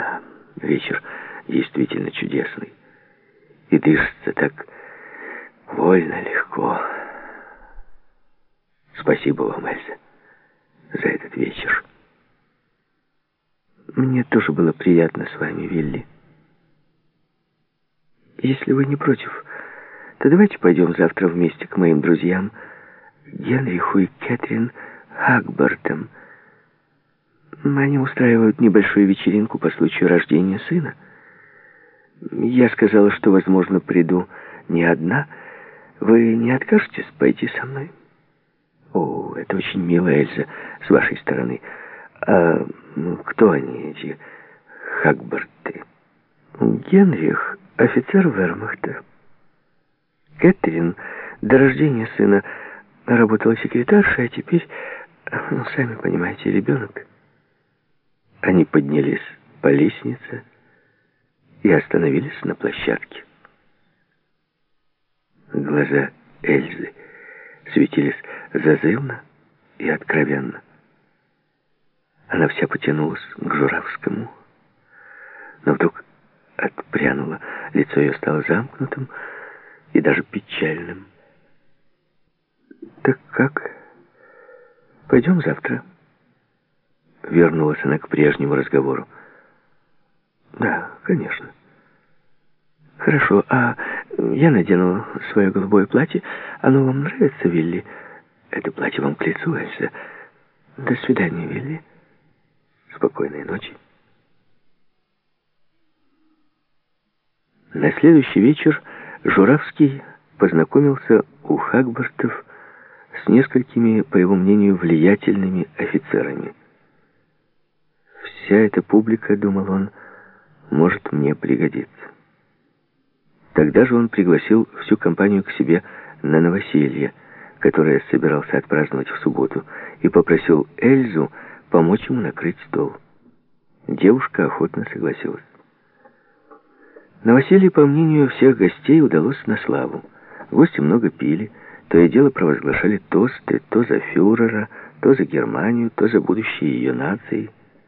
Да, вечер действительно чудесный. И дышится так вольно, легко. Спасибо вам, Эльза, за этот вечер. Мне тоже было приятно с вами, Вилли. Если вы не против, то давайте пойдем завтра вместе к моим друзьям, Генриху и Кэтрин Хагбартам. Они устраивают небольшую вечеринку по случаю рождения сына. Я сказала, что, возможно, приду не одна. Вы не откажетесь пойти со мной? О, это очень мило, Эльза, с вашей стороны. А кто они, эти Хагбарты? Генрих — офицер вермахта. Кэтрин до рождения сына работала секретаршей, а теперь, сами понимаете, ребенок. Они поднялись по лестнице и остановились на площадке. Глаза Эльзы светились зазывно и откровенно. Она вся потянулась к Журавскому, но вдруг отпрянула. Лицо ее стало замкнутым и даже печальным. «Так как? Пойдем завтра?» Вернулась она к прежнему разговору. «Да, конечно». «Хорошо, а я надену свое голубое платье. Оно вам нравится, Вилли? Это платье вам к лицу, Эльза. До свидания, Вилли. Спокойной ночи». На следующий вечер Журавский познакомился у Хагбартов с несколькими, по его мнению, влиятельными офицерами. «Вся эта публика, — думал он, — может мне пригодиться». Тогда же он пригласил всю компанию к себе на новоселье, которое собирался отпраздновать в субботу, и попросил Эльзу помочь ему накрыть стол. Девушка охотно согласилась. Новоселье, по мнению всех гостей, удалось на славу. Гости много пили, то и дело провозглашали тосты то за фюрера, то за Германию, то за будущее ее нации.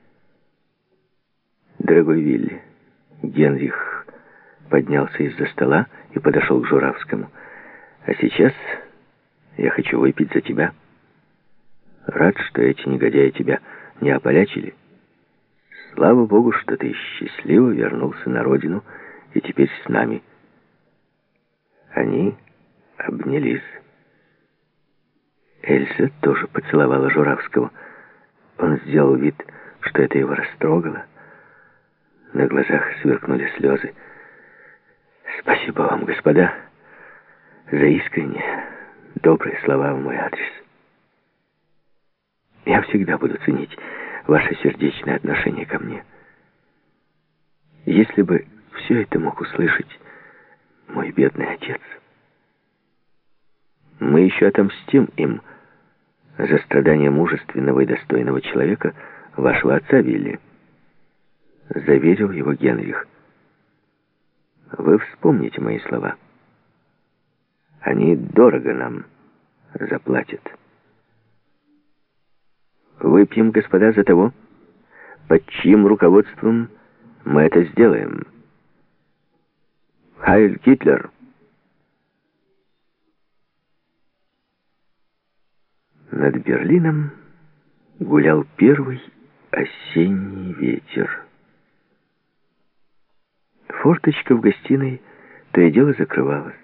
«Дорогой Вилли», Генрих поднялся из-за стола и подошел к Журавскому. «А сейчас я хочу выпить за тебя. Рад, что эти негодяи тебя не ополячили. Слава Богу, что ты счастливо вернулся на родину и теперь с нами». Они обнялись. Эльза тоже поцеловала Журавского. Он сделал вид, что это его растрогало. На глазах сверкнули слезы. «Спасибо вам, господа, за искренние, добрые слова в мой адрес. Я всегда буду ценить ваше сердечное отношение ко мне. Если бы все это мог услышать мой бедный отец. Мы еще отомстим им за страдания мужественного и достойного человека, вашего отца Вилли», — заверил его Генрих. «Вы вспомните мои слова. Они дорого нам заплатят. Выпьем, господа, за того, под чьим руководством мы это сделаем. Хайль Гитлер!» Над Берлином гулял первый осенний ветер. Форточка в гостиной то и дело закрывалась.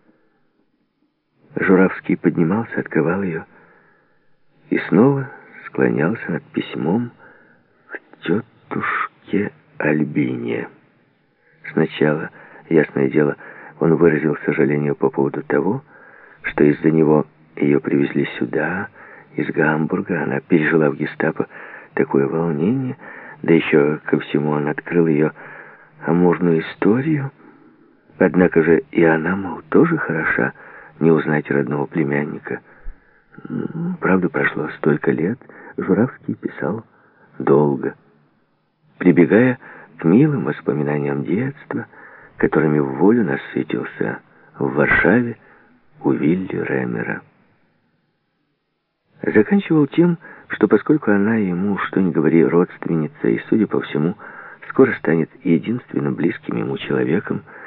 Журавский поднимался, открывал ее и снова склонялся над письмом к тетушке Альбине. Сначала, ясное дело, он выразил сожаление по поводу того, что из-за него ее привезли сюда, из Гамбурга. Она пережила в гестапо такое волнение, да еще ко всему он открыл ее амурную историю. Однако же и она, мол, тоже хороша, не узнать родного племянника. Правда, прошло столько лет, Журавский писал долго, прибегая к милым воспоминаниям детства, которыми в волю насытился в Варшаве у Вилли Ремера. Заканчивал тем, что поскольку она ему, что ни говори, родственница и, судя по всему, скоро станет единственно близким ему человеком,